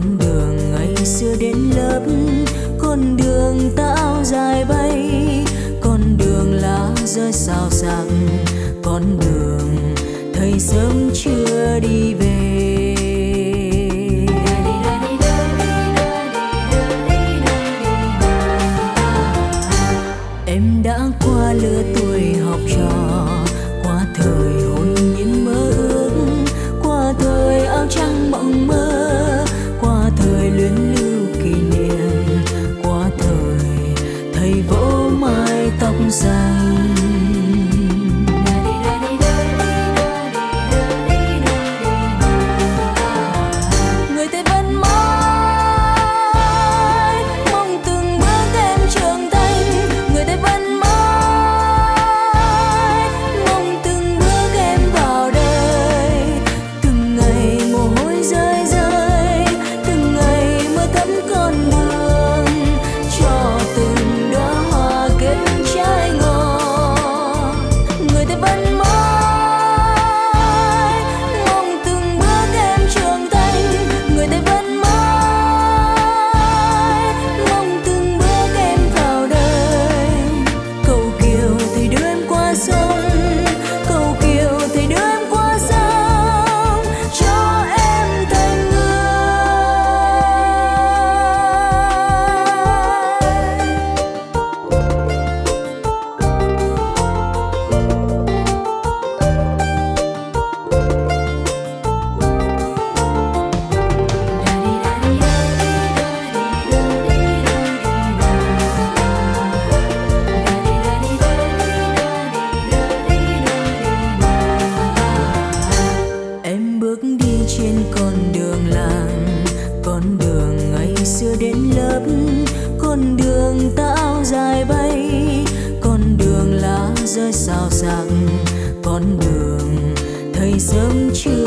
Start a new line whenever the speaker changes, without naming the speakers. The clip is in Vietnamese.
con đường ngày xưa đến lớp, con đường tao dài bay, con đường lá rơi xào xạc, con đường thầy sớm chưa đi về. Em đã qua lứa tuổi học trò, qua thời hồn nhiên mơ ước, qua thời áo trắng mộng mơ, qua thời luyến lưu kỷ niệm, qua thời thầy vỗ mái tóc dài. Trên con đường làng, con đường ngày xưa đến lớp, con đường tao dài bay, con đường lá rơi xào xạc, con đường thầy sớm chưa